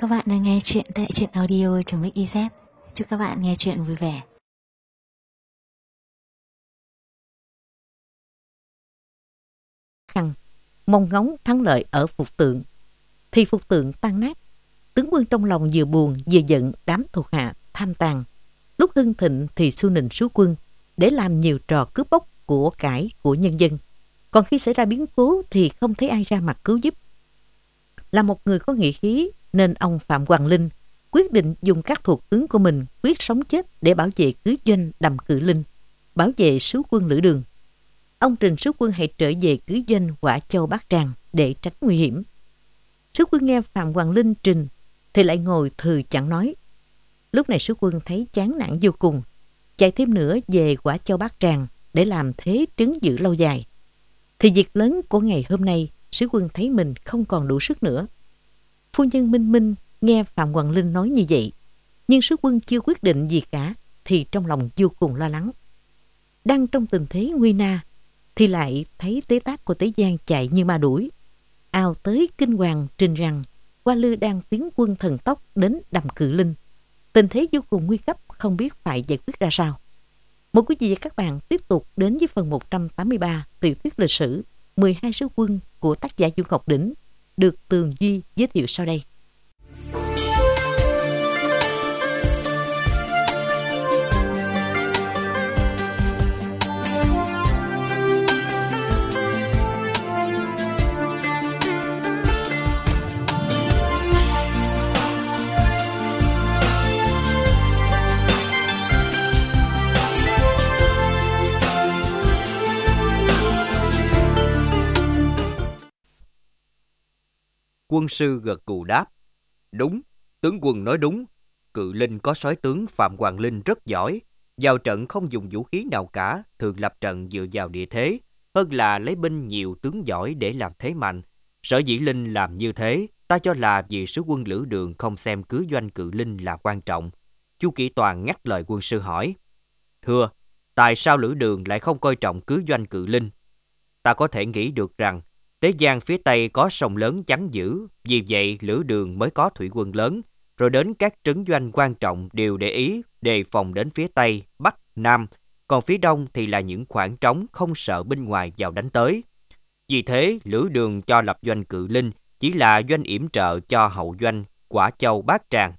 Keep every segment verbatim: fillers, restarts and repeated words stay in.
Các bạn đang nghe chuyện tại truyện audio.mixyz. Chúc các bạn nghe chuyện vui vẻ. Mong ngóng thắng lợi ở Phục Tượng, thì Phục Tượng tan nát. Tướng quân trong lòng vừa buồn vừa giận đám thuộc hạ tham tàn. Lúc hưng thịnh thì xu nịnh số quân để làm nhiều trò cướp bóc của cải của nhân dân. Còn khi xảy ra biến cố thì không thấy ai ra mặt cứu giúp. Là một người có nghĩa khí nên ông Phạm Hoàng Linh quyết định dùng các thuộc tướng của mình quyết sống chết để bảo vệ cứ doanh Đầm Cự Linh, bảo vệ sứ quân Lữ Đường. Ông trình sứ quân hãy trở về cứ doanh Quả Châu Bát Tràng để tránh nguy hiểm. Sứ quân nghe Phạm Hoàng Linh trình thì lại ngồi thừ chẳng nói. Lúc này sứ quân thấy chán nản vô cùng, chạy thêm nữa về Quả Châu Bát Tràng để làm thế trấn giữ lâu dài. Thì việc lớn của ngày hôm nay, sứ quân thấy mình không còn đủ sức nữa. Phu nhân Minh Minh nghe Phạm Hoàng Linh nói như vậy, nhưng sứ quân chưa quyết định gì cả thì trong lòng vô cùng lo lắng. Đang trong tình thế nguy na thì lại thấy tế tác của Tế Giang chạy như ma đuổi, ào tới kinh hoàng trình rằng Hoa Lư đang tiến quân thần tốc đến Đầm Cự Linh. Tình thế vô cùng nguy cấp, không biết phải giải quyết ra sao. Mời quý vị và các bạn tiếp tục đến với phần một trăm tám mươi ba tiểu thuyết lịch sử mười hai sứ quân của tác giả Du Ngọc Đỉnh, được Tường Duy giới thiệu sau đây. Quân sư gật gù đáp. Đúng, tướng quân nói đúng. Cự Linh có soái tướng Phạm Hoàng Linh rất giỏi. Vào trận không dùng vũ khí nào cả, thường lập trận dựa vào địa thế, hơn là lấy binh nhiều tướng giỏi để làm thế mạnh. Sở dĩ Linh làm như thế, ta cho là vì sứ quân Lữ Đường không xem cứ doanh Cự Linh là quan trọng. Chu Kỷ Toàn ngắt lời quân sư hỏi. Thưa, tại sao Lữ Đường lại không coi trọng cứ doanh Cự Linh? Ta có thể nghĩ được rằng Tế Giang phía Tây có sông lớn chắn giữ, vì vậy Lữ Đường mới có thủy quân lớn, rồi đến các trấn doanh quan trọng đều để ý, đề phòng đến phía Tây, Bắc, Nam, còn phía Đông thì là những khoảng trống không sợ binh ngoài vào đánh tới. Vì thế, Lữ Đường cho lập doanh Cự Linh chỉ là doanh yểm trợ cho hậu doanh Quả Châu Bát Tràng.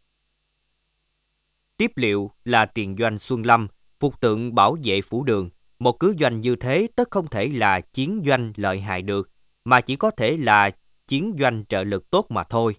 Tiếp liệu là tiền doanh Xuân Lâm, Phục Tượng bảo vệ phủ đường. Một cứ doanh như thế tất không thể là chiến doanh lợi hại được, mà chỉ có thể là chiến doanh trợ lực tốt mà thôi.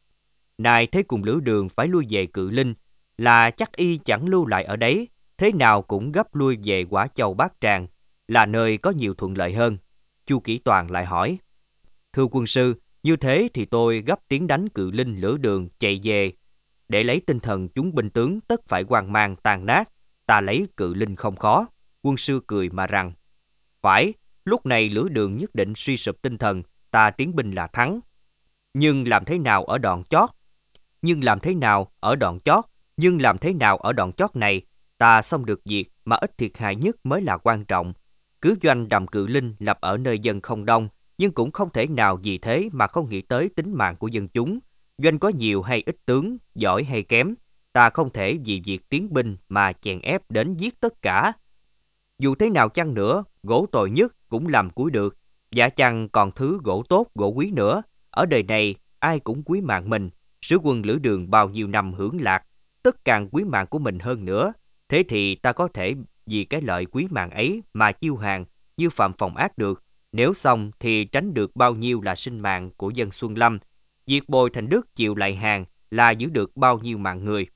Nay thế cùng Lữ Đường phải lui về Cự Linh, là chắc y chẳng lưu lại ở đấy, thế nào cũng gấp lui về Quả Châu Bát Tràng, là nơi có nhiều thuận lợi hơn. Chu Kỷ Toàn lại hỏi. Thưa quân sư, như thế thì tôi gấp tiến đánh Cự Linh Lữ Đường chạy về, để lấy tinh thần chúng binh tướng tất phải hoang mang tàn nát, ta lấy Cự Linh không khó. Quân sư cười mà rằng, phải, lúc này Lữ Đường nhất định suy sụp tinh thần, ta tiến binh là thắng. Nhưng làm thế nào ở đoạn chót? Nhưng làm thế nào ở đoạn chót? Nhưng làm thế nào ở đoạn chót này? Ta xong được việc mà ít thiệt hại nhất mới là quan trọng. Cứ doanh Đầm Cự Linh lập ở nơi dân không đông, nhưng cũng không thể nào vì thế mà không nghĩ tới tính mạng của dân chúng. Doanh có nhiều hay ít tướng, giỏi hay kém, ta không thể vì việc tiến binh mà chèn ép đến giết tất cả. Dù thế nào chăng nữa, gỗ tồi nhất cũng làm cuối được, dạ chăng còn thứ gỗ tốt, gỗ quý nữa. Ở đời này, ai cũng quý mạng mình, sứ quân Lữ Đường bao nhiêu năm hưởng lạc, tất càng quý mạng của mình hơn nữa. Thế thì ta có thể vì cái lợi quý mạng ấy mà chiêu hàng như phạm phòng ác được. Nếu xong thì tránh được bao nhiêu là sinh mạng của dân Xuân Lâm. Việc bồi thành đức chịu lại hàng là giữ được bao nhiêu mạng người.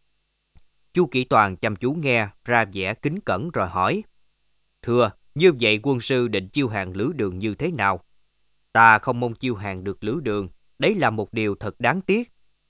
Chu Kỷ Toàn chăm chú nghe, ra vẻ kính cẩn rồi hỏi. Thưa, như vậy quân sư định chiêu hàng Lữ Đường như thế nào? Ta không mong chiêu hàng được Lữ Đường, đấy là một điều thật đáng tiếc.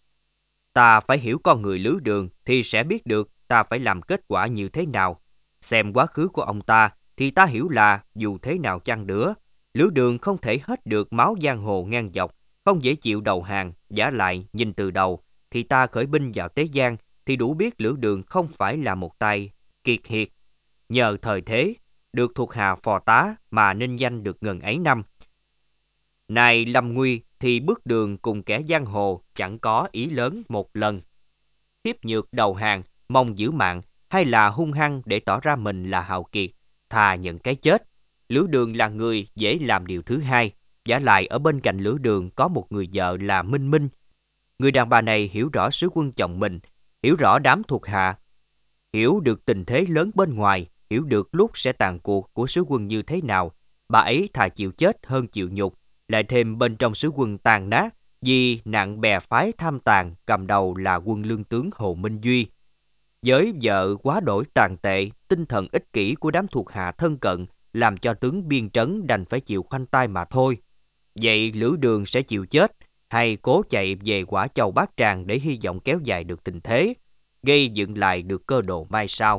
Ta phải hiểu con người Lữ Đường thì sẽ biết được ta phải làm kết quả như thế nào. Xem quá khứ của ông ta thì ta hiểu là dù thế nào chăng nữa, Lữ Đường không thể hết được máu giang hồ ngang dọc, không dễ chịu đầu hàng. Giả lại nhìn từ đầu thì ta khởi binh vào Tế Giang thì đủ biết Lữ Đường không phải là một tay kiệt hiệt. Nhờ thời thế, được thuộc hạ phò tá mà nên danh được ngần ấy năm. Nay lâm nguy thì thì bước đường cùng kẻ giang hồ chẳng có ý lớn một lần. Thiếp nhược đầu hàng, mong giữ mạng, hay là hung hăng để tỏ ra mình là hào kiệt, thà nhận cái chết. Lữ Đường là người dễ làm điều thứ hai, vả lại ở bên cạnh Lữ Đường có một người vợ là Minh Minh. Người đàn bà này hiểu rõ sứ quân chồng mình, hiểu rõ đám thuộc hạ, hiểu được tình thế lớn bên ngoài, hiểu được lúc sẽ tàn cuộc của sứ quân như thế nào. Bà ấy thà chịu chết hơn chịu nhục, lại thêm bên trong sứ quân tàn nát vì nạn bè phái tham tàn, cầm đầu là quân lương tướng Hồ Minh Duy. Với vợ quá đổi tàn tệ, tinh thần ích kỷ của đám thuộc hạ thân cận làm cho tướng biên trấn đành phải chịu khoanh tay mà thôi. Vậy Lữ Đường sẽ chịu chết hay cố chạy về Quả Châu Bát Tràng để hy vọng kéo dài được tình thế, gây dựng lại được cơ đồ mai sau?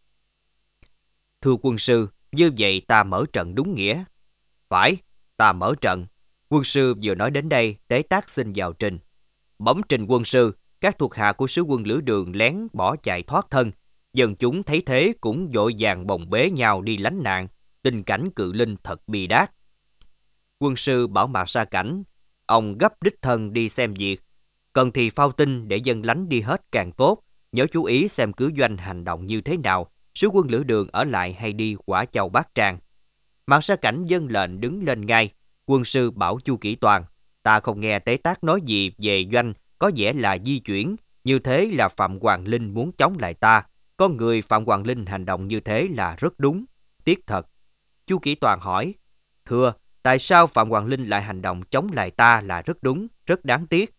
Thưa quân sư, như vậy ta mở trận đúng nghĩa. Phải, ta mở trận. Quân sư vừa nói đến đây, Tế Tác xin vào trình. Bẩm trình quân sư, các thuộc hạ của sứ quân Lữ Đường lén bỏ chạy thoát thân. Dân chúng thấy thế cũng vội vàng bồng bế nhau đi lánh nạn. Tình cảnh Cự Linh thật bi đát. Quân sư bảo Mạc Sa Cảnh, ông gấp đích thân đi xem việc. Cần thì phao tin để dân lánh đi hết càng tốt. Nhớ chú ý xem cứ doanh hành động như thế nào, sứ quân Lữ Đường ở lại hay đi Quả Châu Bát Tràng. Mạc Sa Cảnh dâng lệnh đứng lên ngay. Quân sư bảo Chu Kỷ Toàn, ta không nghe Tế Tác nói gì về doanh có vẻ là di chuyển, như thế là Phạm Hoàng Linh muốn chống lại ta. Con người Phạm Hoàng Linh hành động như thế là rất đúng, tiếc thật. Chu Kỷ Toàn hỏi, thưa, tại sao Phạm Hoàng Linh lại hành động chống lại ta là rất đúng, rất đáng tiếc?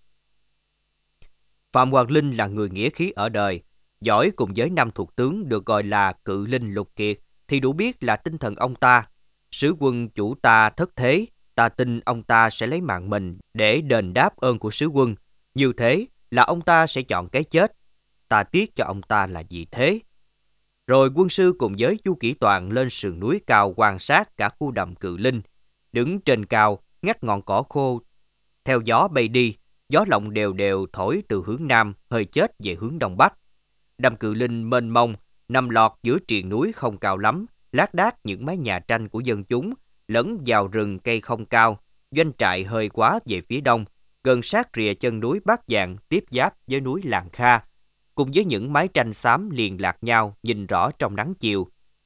Phạm Hoàng Linh là người nghĩa khí ở đời, giỏi cùng với năm thuộc tướng được gọi là Cự Linh Lục Kiệt, thì đủ biết là tinh thần ông ta. Sứ quân chủ ta thất thế, ta tin ông ta sẽ lấy mạng mình để đền đáp ơn của sứ quân. Như thế là ông ta sẽ chọn cái chết. Ta tiếc cho ông ta là gì thế? Rồi quân sư cùng với Chu Kỷ Toàn lên sườn núi cao quan sát cả khu đầm Cự Linh. Đứng trên cao, ngắt ngọn cỏ khô, theo gió bay đi, gió lộng đều đều thổi từ hướng nam, hơi chết về hướng đông bắc. Đầm Cự Linh mênh mông, nằm lọt giữa triền núi không cao lắm, lác đác những mái nhà tranh của dân chúng, lẫn vào rừng cây không cao, doanh trại hơi quá về phía đông, gần sát rìa chân núi Bát Dạng tiếp giáp với núi Làng Kha, cùng với những mái tranh xám liền lạc nhau nhìn rõ trong nắng chiều.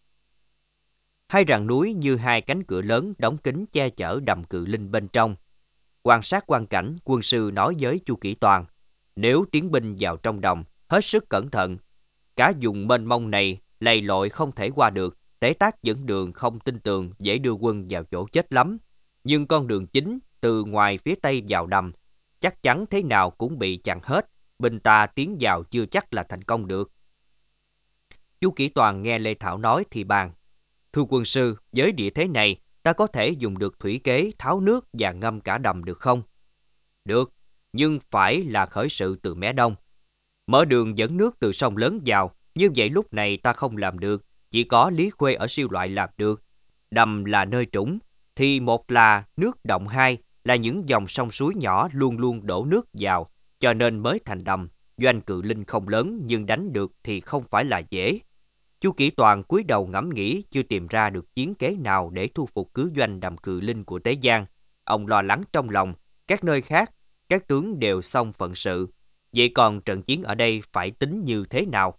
Hai rặng núi như hai cánh cửa lớn đóng kín che chở đầm Cự Linh bên trong. Quan sát quang cảnh, quân sư nói với Chu Kỷ Toàn, nếu tiến binh vào trong đồng, hết sức cẩn thận. Cả vùng mênh mông này lầy lội không thể qua được, Tế Tác dẫn đường không tin tường, dễ đưa quân vào chỗ chết lắm. Nhưng con đường chính từ ngoài phía tây vào đầm, chắc chắn thế nào cũng bị chặn hết, binh ta tiến vào chưa chắc là thành công được. Chu Kỷ Toàn nghe Lê Thảo nói thì bàn, thưa quân sư, với địa thế này, ta có thể dùng được thủy kế tháo nước và ngâm cả đầm được không? Được, nhưng phải là khởi sự từ mé đông. Mở đường dẫn nước từ sông lớn vào, như vậy lúc này ta không làm được, chỉ có Lý Khuê ở Siêu Loại làm được. Đầm là nơi trũng, thì một là nước động, hai là những dòng sông suối nhỏ luôn luôn đổ nước vào, cho nên mới thành đầm. Doanh Cự Linh không lớn nhưng đánh được thì không phải là dễ. Chu Kỷ Toàn cúi đầu ngẫm nghĩ, chưa tìm ra được chiến kế nào để thu phục cứ doanh đầm Cự Linh của Tế Giang. Ông lo lắng trong lòng, các nơi khác, các tướng đều xong phận sự. Vậy còn trận chiến ở đây phải tính như thế nào?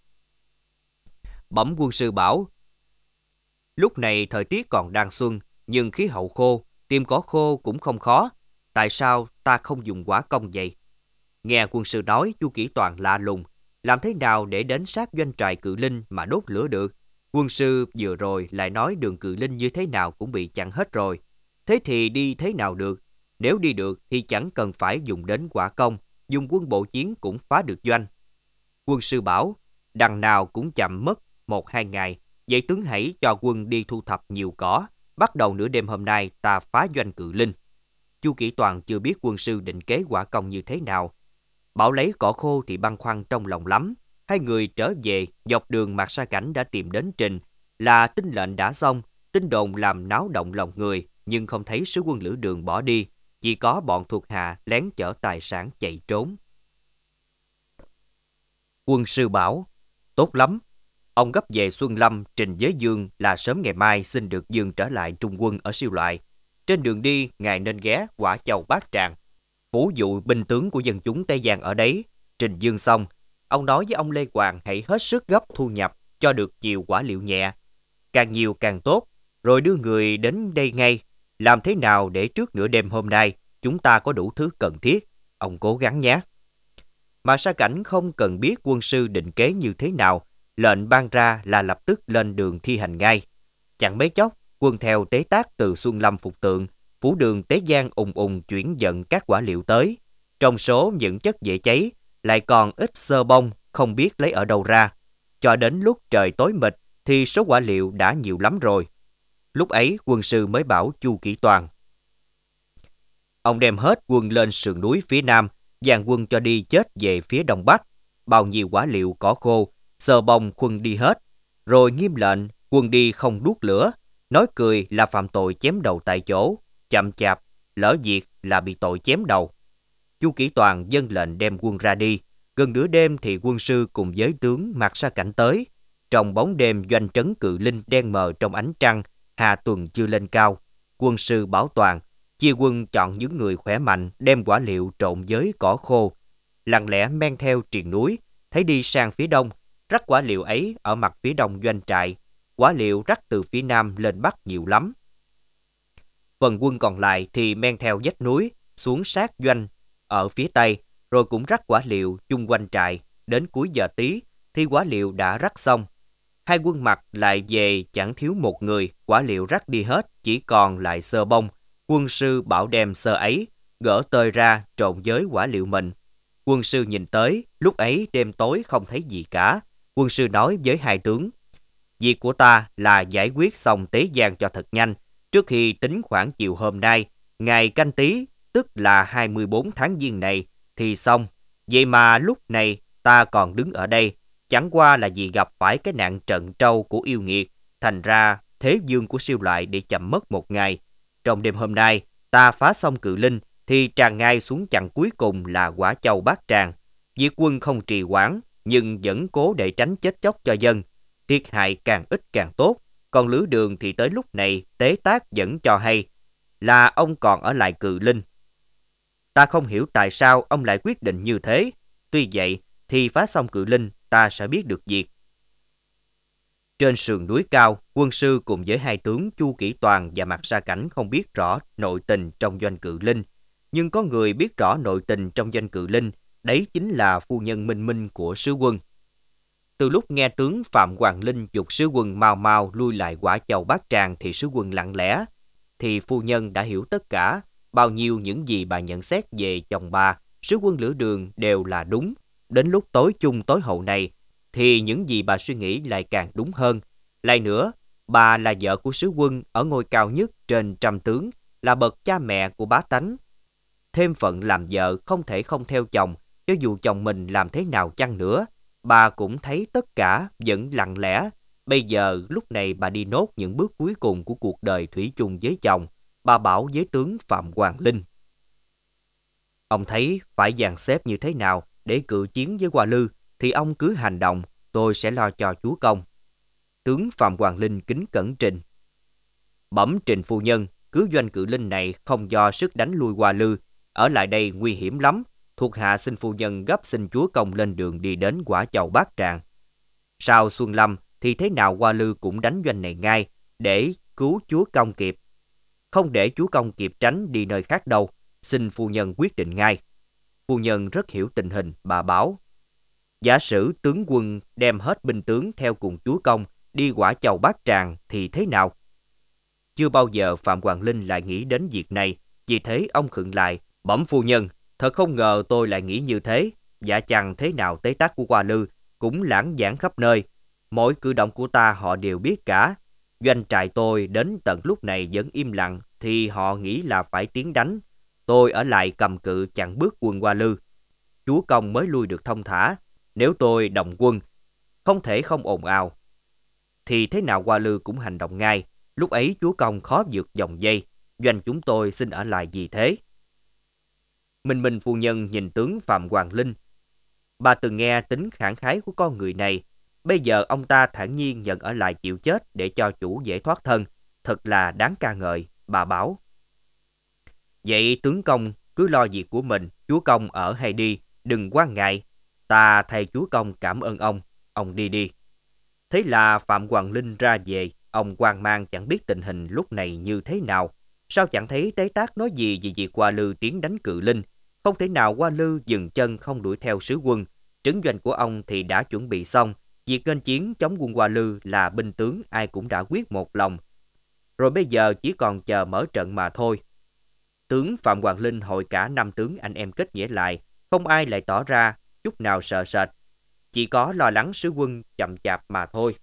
Bẩm quân sư bảo, lúc này thời tiết còn đang xuân, nhưng khí hậu khô, tìm cỏ khô cũng không khó. Tại sao ta không dùng hỏa công vậy? Nghe quân sư nói, Chu Kỷ Toàn lạ lùng. Làm thế nào để đến sát doanh trại Cự Linh mà đốt lửa được? Quân sư vừa rồi lại nói đường Cự Linh như thế nào cũng bị chặn hết rồi. Thế thì đi thế nào được? Nếu đi được thì chẳng cần phải dùng đến hỏa công, dùng quân bộ chiến cũng phá được doanh. Quân sư bảo, đằng nào cũng chậm mất một hai ngày, vậy tướng hãy cho quân đi thu thập nhiều cỏ. Bắt đầu nửa đêm hôm nay ta phá doanh Cự Linh. Chu Kỷ Toàn chưa biết quân sư định kế hỏa công như thế nào. Bảo lấy cỏ khô thì băn khoăn trong lòng lắm. Hai người trở về, dọc đường Mạc Sa Cảnh đã tìm đến trình, là tin lệnh đã xong, tin đồn làm náo động lòng người, nhưng không thấy sứ quân Lữ Đường bỏ đi, chỉ có bọn thuộc hạ lén chở tài sản chạy trốn. Quân sư bảo, tốt lắm, ông gấp về Xuân Lâm trình với Dương là sớm ngày mai xin được Dương trở lại trung quân ở Siêu Loại. Trên đường đi, ngài nên ghé Quả Châu Bát Tràng. phủ dụ binh tướng của dân chúng Tây Giang ở đấy. Trình dương xong, ông nói với ông Lê Quàng hãy hết sức gấp thu nhập cho được nhiều quả liệu nhẹ. Càng nhiều càng tốt, rồi đưa người đến đây ngay. Làm thế nào để trước nửa đêm hôm nay chúng ta có đủ thứ cần thiết? Ông cố gắng nhé. Mà Sa Cảnh không cần biết quân sư định kế như thế nào, lệnh ban ra là lập tức lên đường thi hành ngay. Chẳng mấy chốc, quân theo Tế Tác từ Xuân Lâm Phục Tượng, phủ đường Tế Giang ùng ùng chuyển dẫn các quả liệu tới. Trong số những chất dễ cháy, lại còn ít xơ bông, không biết lấy ở đâu ra. Cho đến lúc trời tối mịt thì số quả liệu đã nhiều lắm rồi. Lúc ấy quân sư mới bảo Chu Kỷ Toàn. Ông đem hết quân lên sườn núi phía nam, dàn quân cho đi chết về phía đông bắc. Bao nhiêu quả liệu cỏ khô, xơ bông khuân đi hết. Rồi nghiêm lệnh quân đi không đuốc lửa, nói cười là phạm tội chém đầu tại chỗ, chậm chạp, lỡ việc là bị tội chém đầu. Chu Kỷ Toàn dâng lệnh đem quân ra đi. Gần nửa đêm thì quân sư cùng với tướng mặc Sa Cảnh tới. Trong bóng đêm doanh trấn Cự Linh đen mờ trong ánh trăng, Hà tuần chưa lên cao. Quân sư bảo toàn, chia quân chọn những người khỏe mạnh đem quả liệu trộn với cỏ khô, lặng lẽ men theo triền núi, thấy đi sang phía đông, rắc quả liệu ấy ở mặt phía đông doanh trại. Quả liệu rắc từ phía nam lên bắc nhiều lắm. Phần quân còn lại thì men theo vách núi xuống sát doanh ở phía tây, rồi cũng rắc quả liệu chung quanh trại. Đến cuối giờ tí thì quả liệu đã rắc xong. Hai quân mặt lại về chẳng thiếu một người, quả liệu rắc đi hết, chỉ còn lại xơ bông. Quân sư bảo đem xơ ấy, gỡ tơi ra trộn với quả liệu mình. Quân sư nhìn tới, lúc ấy đêm tối không thấy gì cả. Quân sư nói với hai tướng, việc của ta là giải quyết xong Tế Giang cho thật nhanh, trước khi tính khoảng chiều hôm nay, ngày Canh Tý, tức là hai mươi bốn tháng Giêng này, thì xong. Vậy mà lúc này ta còn đứng ở đây, chẳng qua là vì gặp phải cái nạn trận trâu của yêu nghiệt, thành ra thế dương của siêu loại để chậm mất một ngày. Trong đêm hôm nay, ta phá xong Cự Linh, thì tràn ngay xuống chặng cuối cùng là Quả Châu Bát Tràng. Việc quân không trì hoãn, nhưng vẫn cố để tránh chết chóc cho dân. Thiệt hại càng ít càng tốt, còn Lữ Đường thì tới lúc này Tế Tác vẫn cho hay là ông còn ở lại Cự Linh. Ta không hiểu tại sao ông lại quyết định như thế. Tuy vậy thì phá xong Cự Linh ta sẽ biết được việc. Trên sườn núi cao, quân sư cùng với hai tướng Chu Kỷ Toàn và Mạc Sa Cảnh không biết rõ nội tình trong doanh Cự Linh. Nhưng có người biết rõ nội tình trong doanh Cự Linh, đấy chính là phu nhân Minh Minh của sứ quân. Từ lúc nghe tướng Phạm Hoàng Linh giục sứ quân mau mau lui lại Quả Châu Bát Tràng thì sứ quân lặng lẽ. Thì phu nhân đã hiểu tất cả, bao nhiêu những gì bà nhận xét về chồng bà, sứ quân Lữ Đường đều là đúng. Đến lúc tối chung tối hậu này, thì những gì bà suy nghĩ lại càng đúng hơn. Lại nữa, bà là vợ của sứ quân ở ngôi cao nhất trên trăm tướng, là bậc cha mẹ của bá tánh. Thêm phận làm vợ không thể không theo chồng, cho dù chồng mình làm thế nào chăng nữa. Bà cũng thấy tất cả vẫn lặng lẽ. Bây giờ lúc này bà đi nốt những bước cuối cùng của cuộc đời thủy chung với chồng. Bà bảo với tướng Phạm Hoàng Linh: ông thấy phải dàn xếp như thế nào để cự chiến với Hoa Lư thì ông cứ hành động, tôi sẽ lo cho chúa công. Tướng Phạm Hoàng Linh kính cẩn trình: bẩm Trình phu nhân, cứ doanh Cự Linh này không do sức đánh lui Hoa Lư, ở lại đây nguy hiểm lắm. Thuộc hạ xin phu nhân gấp xin chúa công lên đường đi đến Quả Châu Bát Tràng. Sau Xuân Lâm thì thế nào Hoa Lư cũng đánh doanh này ngay để cứu chúa công kịp. Không để chúa công kịp tránh đi nơi khác đâu, xin phu nhân quyết định ngay. Phu nhân rất hiểu tình hình, bà bảo: giả sử tướng quân đem hết binh tướng theo cùng chúa công đi Quả Châu Bát Tràng thì thế nào? Chưa bao giờ Phạm Hoàng Linh lại nghĩ đến việc này, vì thế ông khựng lại: bẩm phu nhân, thật không ngờ tôi lại nghĩ như thế. Dạ chăng thế nào Tế Tác của Hoa Lư cũng lãng vãng khắp nơi, mỗi cử động của ta họ đều biết cả. Doanh trại tôi đến tận lúc này vẫn im lặng thì họ nghĩ là phải tiến đánh. Tôi ở lại cầm cự chặn bước quân Hoa Lư, chúa công mới lui được thông thả. Nếu tôi đồng quân, không thể không ồn ào, thì thế nào Hoa Lư cũng hành động ngay. Lúc ấy chúa công khó vượt dòng dây, doanh chúng tôi xin ở lại vì thế. Minh Minh phu nhân nhìn tướng Phạm Hoàng Linh. Bà từng nghe tính khẳng khái của con người này. Bây giờ ông ta thản nhiên nhận ở lại chịu chết để cho chủ dễ thoát thân, thật là đáng ca ngợi. Bà bảo: vậy tướng công cứ lo việc của mình, chúa công ở hay đi, đừng quan ngại. Ta thay chúa công cảm ơn ông, ông đi đi. Thế là Phạm Hoàng Linh ra về, ông hoang mang chẳng biết tình hình lúc này như thế nào. Sao chẳng thấy Tế Tác nói gì về việc Hoa Lư tiến đánh Cự Linh? Không thể nào Hoa Lư dừng chân không đuổi theo sứ quân. Trấn doanh của ông thì đã chuẩn bị xong. Việc nghênh chiến chống quân Hoa Lư là binh tướng ai cũng đã quyết một lòng. Rồi bây giờ chỉ còn chờ mở trận mà thôi. Tướng Phạm Hoàng Linh hội cả năm tướng anh em kết nghĩa lại, không ai lại tỏ ra chút nào sợ sệt. Chỉ có lo lắng sứ quân chậm chạp mà thôi.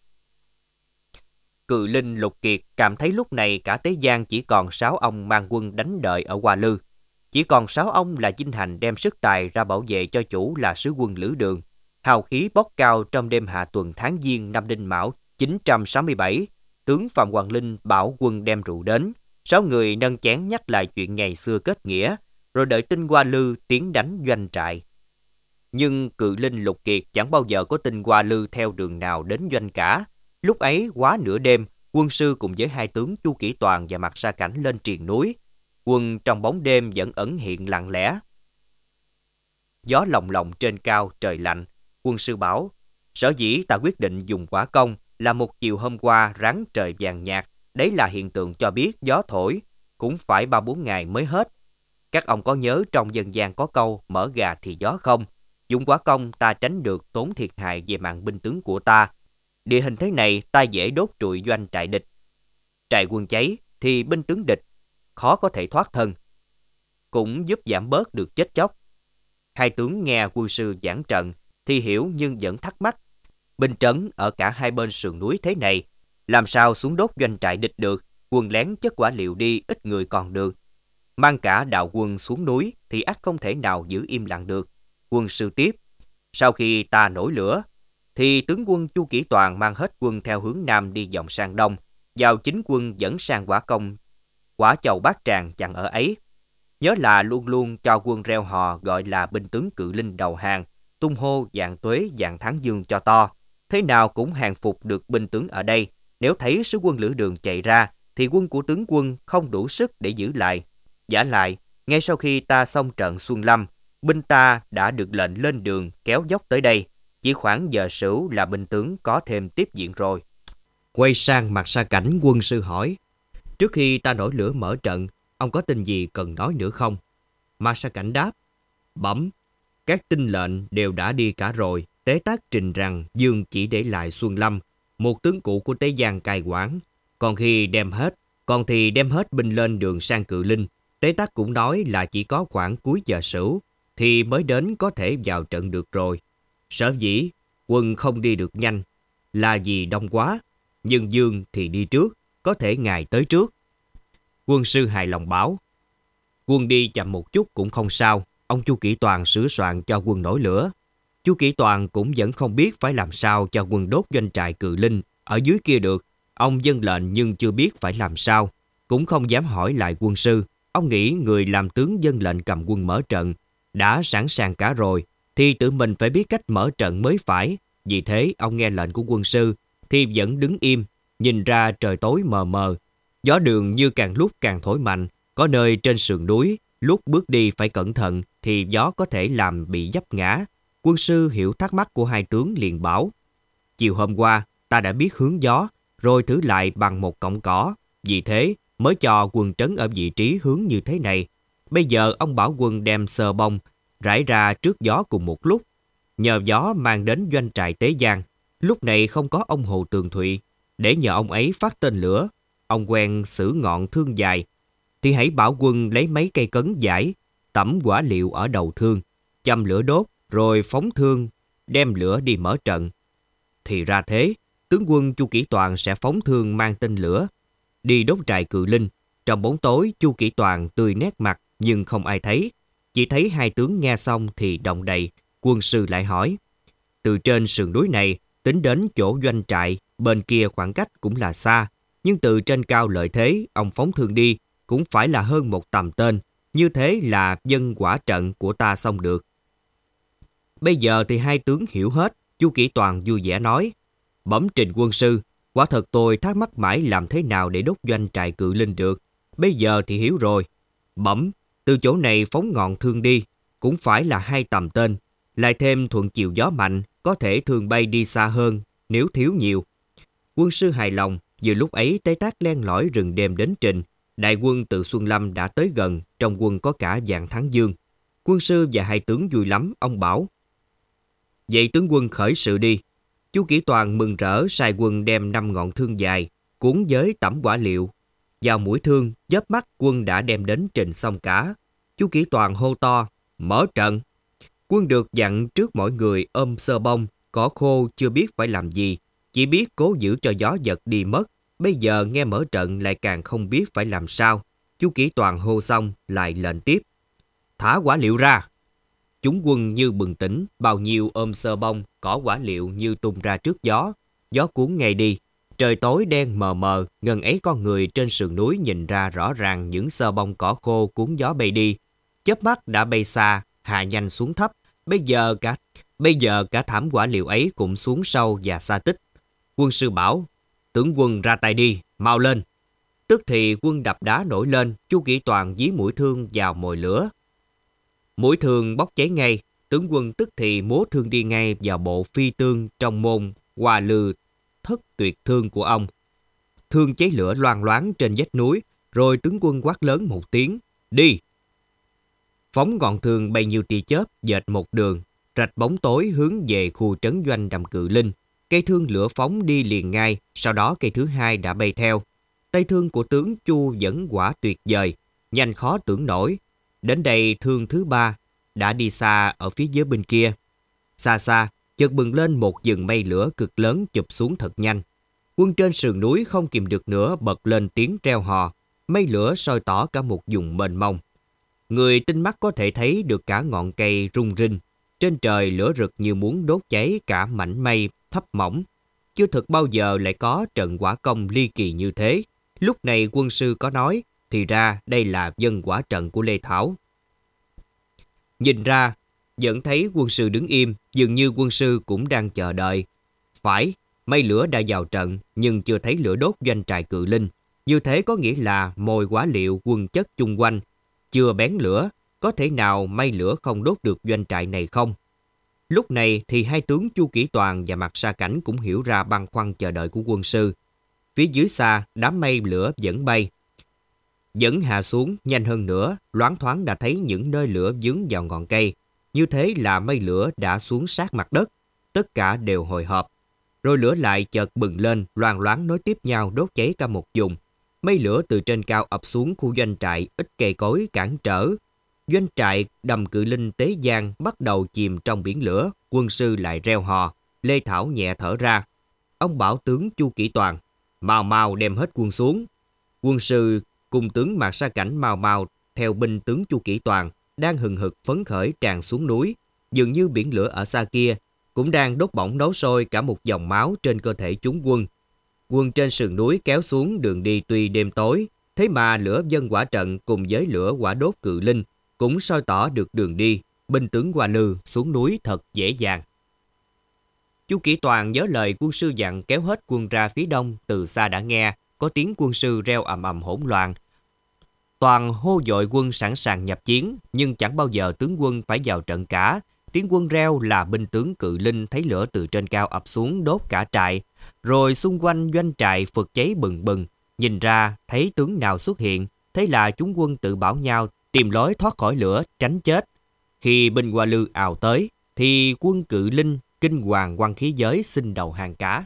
Cự Linh Lục Kiệt cảm thấy lúc này cả Tế Giang chỉ còn sáu ông mang quân đánh đợi ở Hoa Lư. Chỉ còn sáu ông là Dinh Hành đem sức tài ra bảo vệ cho chủ là sứ quân Lữ Đường. Hào khí bốc cao trong đêm hạ tuần tháng Giêng năm Đinh Mão chín trăm sáu mươi bảy. Tướng Phạm Hoàng Linh bảo quân đem rượu đến. Sáu người nâng chén nhắc lại chuyện ngày xưa kết nghĩa, rồi đợi tin Hoa Lư tiến đánh doanh trại. Nhưng Cự Linh Lục Kiệt chẳng bao giờ có tin Hoa Lư theo đường nào đến doanh cả. Lúc ấy quá nửa đêm, quân sư cùng với hai tướng Chu Kỷ Toàn và Mạc Sa Cảnh lên triền núi. Quân trong bóng đêm vẫn ẩn hiện lặng lẽ. Gió lồng lộng trên cao, trời lạnh. Quân sư bảo, sở dĩ ta quyết định dùng quả công là một chiều hôm qua ráng trời vàng nhạt. Đấy là hiện tượng cho biết gió thổi, cũng phải ba bốn ngày mới hết. Các ông có nhớ trong dân gian có câu mở gà thì gió không? Dùng quả công ta tránh được tốn thiệt hại về mạng binh tướng của ta. Địa hình thế này ta dễ đốt trụi doanh trại địch. Trại quân cháy thì binh tướng địch khó có thể thoát thân, cũng giúp giảm bớt được chết chóc. Hai tướng nghe quân sư giảng trận thì hiểu nhưng vẫn thắc mắc. Binh trấn ở cả hai bên sườn núi thế này, làm sao xuống đốt doanh trại địch được? Quân lén chất quả liệu đi, ít người còn được. Mang cả đạo quân xuống núi thì ắt không thể nào giữ im lặng được. Quân sư tiếp, sau khi ta nổi lửa thì tướng quân Chu Kỷ Toàn mang hết quân theo hướng nam đi vòng sang đông, vào chính quân dẫn sang quả công Quả Chầu Bát Tràng chặn ở ấy. Nhớ là luôn luôn cho quân reo hò gọi là binh tướng Cự Linh đầu hàng, tung hô vạn tuế vạn thắng dương cho to. Thế nào cũng hàng phục được binh tướng ở đây. Nếu thấy sứ quân Lữ Đường chạy ra thì quân của tướng quân không đủ sức để giữ lại. Vả lại, ngay sau khi ta xong trận Xuân Lâm, binh ta đã được lệnh lên đường kéo dốc tới đây. Chỉ khoảng giờ sửu là binh tướng có thêm tiếp diện rồi. Quay sang Mạc Sa Cảnh, quân sư hỏi, trước khi ta nổi lửa mở trận, ông có tin gì cần nói nữa không? Mạc Sa Cảnh đáp, bẩm, các tin lệnh đều đã đi cả rồi. Tế Tác trình rằng Dương chỉ để lại Xuân Lâm, một tướng cũ của Tế Giang cai quản. Còn khi đem hết, còn thì đem hết binh lên đường sang Cự Linh. Tế Tác cũng nói là chỉ có khoảng cuối giờ sửu thì mới đến có thể vào trận được rồi. Sở dĩ quân không đi được nhanh là vì đông quá, nhưng Dương thì đi trước, có thể ngài tới trước. Quân sư hài lòng bảo, quân đi chậm một chút cũng không sao. Ông Chu Kỷ Toàn sửa soạn cho quân nổi lửa. Chu Kỷ Toàn cũng vẫn không biết phải làm sao cho quân đốt doanh trại Cự Linh ở dưới kia được. Ông dâng lệnh nhưng chưa biết phải làm sao, cũng không dám hỏi lại quân sư. Ông nghĩ người làm tướng dâng lệnh cầm quân mở trận đã sẵn sàng cả rồi, thì tự mình phải biết cách mở trận mới phải. Vì thế ông nghe lệnh của quân sư thì vẫn đứng im, nhìn ra trời tối mờ mờ. Gió đường như càng lúc càng thổi mạnh, có nơi trên sườn núi, lúc bước đi phải cẩn thận thì gió có thể làm bị vấp ngã. Quân sư hiểu thắc mắc của hai tướng liền bảo, chiều hôm qua ta đã biết hướng gió, rồi thử lại bằng một cọng cỏ, vì thế mới cho quân trấn ở vị trí hướng như thế này. Bây giờ ông bảo quân đem sờ bông rải ra trước gió cùng một lúc, nhờ gió mang đến doanh trại Tế Giang. Lúc này không có ông Hồ Tường Thụy, để nhờ ông ấy phát tên lửa. Ông quen xử ngọn thương dài, thì hãy bảo quân lấy mấy cây cấn giải, tẩm quả liệu ở đầu thương, châm lửa đốt, rồi phóng thương, đem lửa đi mở trận. Thì ra thế, tướng quân Chu Kỷ Toàn sẽ phóng thương mang tên lửa, đi đốt trại Cự Linh. Trong bóng tối, Chu Kỷ Toàn tươi nét mặt, nhưng không ai thấy. Chỉ thấy hai tướng nghe xong thì động đầy. Quân sư lại hỏi, từ trên sườn núi này, tính đến chỗ doanh trại, bên kia khoảng cách cũng là xa. Nhưng từ trên cao lợi thế, ông phóng thương đi, cũng phải là hơn một tầm tên. Như thế là dân quả trận của ta xong được. Bây giờ thì hai tướng hiểu hết. Chu Kỷ Toàn vui vẻ nói, bẩm trình quân sư, quả thật tôi thắc mắc mãi làm thế nào để đốt doanh trại Cự Linh được. Bây giờ thì hiểu rồi. Bẩm, Từ chỗ này phóng ngọn thương đi, cũng phải là hai tầm tên. Lại thêm thuận chiều gió mạnh, có thể thương bay đi xa hơn nếu thiếu nhiều. Quân sư hài lòng, vừa lúc ấy Tế Tác len lỏi rừng đêm đến trình. Đại quân từ Xuân Lâm đã tới gần, trong quân có cả Vạn Thắng Dương. Quân sư và hai tướng vui lắm, ông bảo: vậy tướng quân khởi sự đi. Chu Kỷ Toàn mừng rỡ sai quân đem năm ngọn thương dài, cuốn với tẩm quả liệu. Vào mũi thương, chớp mắt quân đã đem đến trình xong cả. Chu Kỷ Toàn hô to: mở trận! Quân được dặn trước mỗi người ôm sơ bông, cỏ khô chưa biết phải làm gì, chỉ biết cố giữ cho gió giật đi mất. Bây giờ nghe mở trận lại càng không biết phải làm sao. Chu Kỷ Toàn hô xong lại lệnh tiếp: thả quả liệu ra! Chúng quân như bừng tỉnh, bao nhiêu ôm sơ bông, cỏ quả liệu như tung ra trước gió. Gió cuốn ngay đi, trời tối đen mờ mờ, ngần ấy con người trên sườn núi nhìn ra rõ ràng những sơ bông cỏ khô cuốn gió bay đi. Chớp mắt đã bay xa, hạ nhanh xuống thấp. Bây giờ cả bây giờ cả thảm quả liệu ấy cũng xuống sâu và xa tích. Quân sư bảo: tướng quân ra tay đi, mau lên! Tức thì quân đập đá nổi lên. Chu Kỷ Toàn dí mũi thương vào mồi lửa. Mũi thương bốc cháy ngay. Tướng quân tức thì múa thương đi ngay vào bộ phi tương trong môn Hoa Lư Thất Tuyệt Thương của ông. Thương cháy lửa loang loáng trên vách núi, rồi tướng quân quát lớn một tiếng: đi! Phóng ngọn thương bay như tia chớp, dệt một đường, rạch bóng tối hướng về khu trấn doanh Đầm Cự Linh. Cây thương lửa phóng đi liền ngay, sau đó cây thứ hai đã bay theo. Tay thương của tướng Chu vẫn quả tuyệt vời, nhanh khó tưởng nổi. Đến đây thương thứ ba đã đi xa ở phía dưới bên kia. Xa xa, chợt bừng lên một vầng mây lửa cực lớn chụp xuống thật nhanh. Quân trên sườn núi không kìm được nữa bật lên tiếng reo hò. Mây lửa soi tỏ cả một vùng mênh mông. Người tinh mắt có thể thấy được cả ngọn cây rung rinh. Trên trời lửa rực như muốn đốt cháy cả mảnh mây thấp mỏng. Chưa thực bao giờ lại có trận hỏa công ly kỳ như thế. Lúc này quân sư có nói, thì ra đây là dân hỏa trận của Lê Thảo. Nhìn ra, vẫn thấy quân sư đứng im, dường như quân sư cũng đang chờ đợi. Phải, mây lửa đã vào trận, nhưng chưa thấy lửa đốt doanh trại Cự Linh. Như thế có nghĩa là mồi quả liệu quân chất chung quanh chưa bén lửa, có thể nào mây lửa không đốt được doanh trại này không? Lúc này thì hai tướng Chu Kỷ Toàn và Mạc Sa Cảnh cũng hiểu ra băn khoăn chờ đợi của quân sư. Phía dưới xa, đám mây lửa vẫn bay. Vẫn hạ xuống nhanh hơn nữa, loáng thoáng đã thấy những nơi lửa vướng vào ngọn cây. Như thế là mây lửa đã xuống sát mặt đất. Tất cả đều hồi hộp. Rồi lửa lại chợt bừng lên, loang loáng nối tiếp nhau đốt cháy cả một vùng. Mây lửa từ trên cao ập xuống khu doanh trại, ít cây cối cản trở. Doanh trại Đầm Cự Linh Tế Giang bắt đầu chìm trong biển lửa. Quân sư lại reo hò. Lê Thảo nhẹ thở ra. Ông bảo tướng Chu Kỷ Toàn: mau mau đem hết quân xuống. Quân sư cùng tướng Mạc Sa Cảnh mau mau theo binh tướng Chu Kỷ Toàn đang hừng hực phấn khởi tràn xuống núi. Dường như biển lửa ở xa kia cũng đang đốt bỏng nấu sôi cả một dòng máu trên cơ thể chúng quân. Quân trên sườn núi kéo xuống đường đi tuy đêm tối, thế mà lửa dân hỏa trận cùng với lửa hỏa đốt Cự Linh cũng soi tỏ được đường đi. Binh tướng Hoa Lư xuống núi thật dễ dàng. Chu Kỷ Toàn nhớ lời quân sư dặn kéo hết quân ra phía đông. Từ xa đã nghe có tiếng quân sư reo ầm ầm hỗn loạn. Toàn hô dội quân sẵn sàng nhập chiến, nhưng chẳng bao giờ tướng quân phải vào trận cả. Tiếng quân reo là binh tướng Cự Linh thấy lửa từ trên cao ập xuống đốt cả trại, rồi xung quanh doanh trại phực cháy bừng bừng. Nhìn ra thấy tướng nào xuất hiện, thế là chúng quân tự bảo nhau tìm lối thoát khỏi lửa tránh chết. Khi binh Hoa Lư ào tới, thì quân Cự Linh kinh hoàng quăng khí giới xin đầu hàng cả.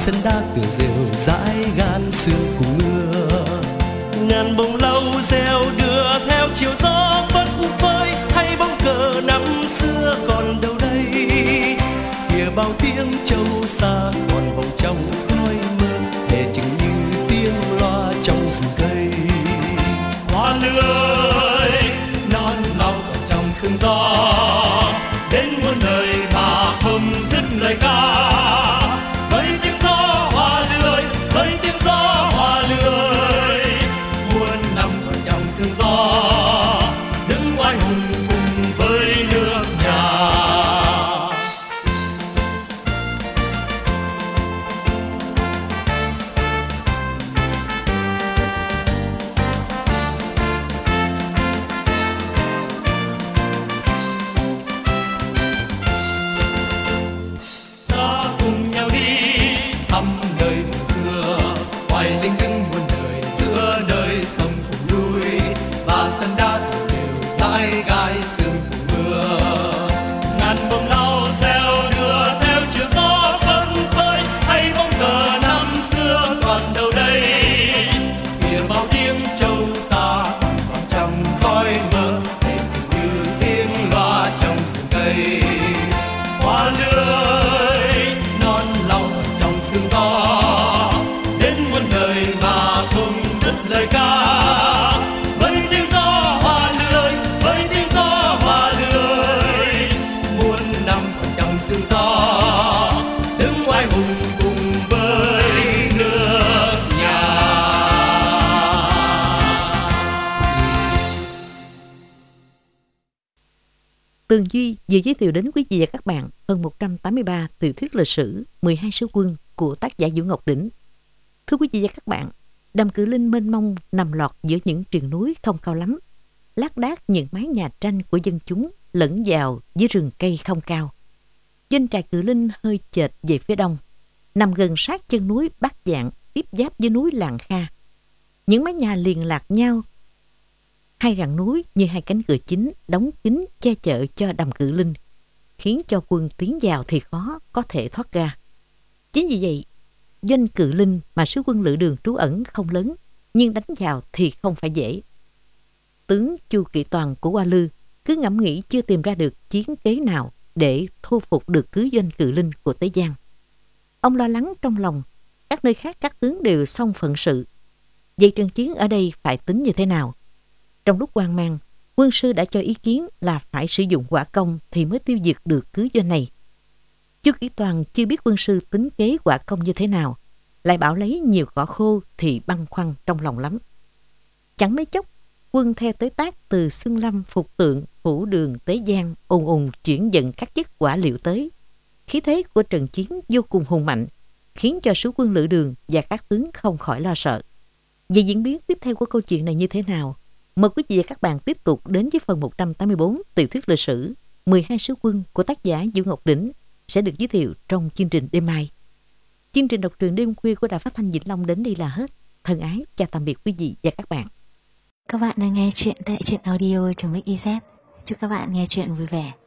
sân đá cửa rêu dãi gan sương cùng mưa. Ngàn bông lau reo đưa theo chiều gió phất phới, hay bóng cờ năm xưa còn đâu đây. Kìa bao tiếng trâu xa còn vòng trong khói mơ, để chừng như tiếng loa trong rừng cây. Hoa lươi non lòng trong sương gió, đến muôn đời mà không dứt lời ca. Với tiếng gió hoa lươi, với tiếng gió hoa lươi, muôn năm còn trong sương gió, đứng oai hùng cùng với nước nhà. Tường Duy vừa giới thiệu đến quý vị và các bạn phần một trăm tám mươi ba tiểu thuyết lịch sử mười hai sứ quân của tác giả Vũ Ngọc Đỉnh. Thưa quý vị và các bạn, Đầm Cự Linh mênh mông nằm lọt giữa những triền núi không cao lắm, lác đác những mái nhà tranh của dân chúng lẫn vào với rừng cây không cao. Doanh trại Cự Linh hơi chệch về phía đông, nằm gần sát chân núi Bát Dạng, tiếp giáp với núi Làng Kha. Những mái nhà liền lạc nhau, hai rặng núi như hai cánh cửa chính đóng kín che chở cho Đầm Cự Linh, khiến cho quân tiến vào thì khó có thể thoát ra. Chính vì vậy, doanh Cự Linh mà sứ quân Lữ Đường trú ẩn không lớn, nhưng đánh vào thì không phải dễ. Tướng Chu Kỵ Toàn của Hoa Lư cứ ngẫm nghĩ chưa tìm ra được chiến kế nào để thu phục được cứ doanh Cự Linh của Tế Giang. Ông lo lắng trong lòng, các nơi khác các tướng đều xong phận sự. Vậy trận chiến ở đây phải tính như thế nào? Trong lúc hoang mang, quân sư đã cho ý kiến là phải sử dụng hỏa công thì mới tiêu diệt được cứ doanh này. Chu Kỷ Toàn chưa biết quân sư tính kế hỏa công như thế nào, lại bảo lấy nhiều cỏ khô thì băn khoăn trong lòng lắm. Chẳng mấy chốc, quân theo tới tác từ Xuân Lâm, Phục Tượng, Phủ Đường, Tế Giang ùn ùn chuyển dẫn các chất quả liệu tới. Khí thế của trận chiến vô cùng hùng mạnh, khiến cho sứ quân Lữ Đường và các tướng không khỏi lo sợ. Về diễn biến tiếp theo của câu chuyện này như thế nào? Mời quý vị và các bạn tiếp tục đến với phần một trăm tám mươi bốn tiểu thuyết lịch sử mười hai sứ quân của tác giả Vũ Ngọc Đỉnh sẽ được giới thiệu trong chương trình đêm mai. Chương trình đọc truyện đêm khuya của Đài Phát thanh Vĩnh Long đến đây là hết. Thân ái chào tạm biệt quý vị và các bạn. Các bạn đang nghe chuyện tại truyện audio chấm ích i zét. Chúc các bạn nghe chuyện vui vẻ.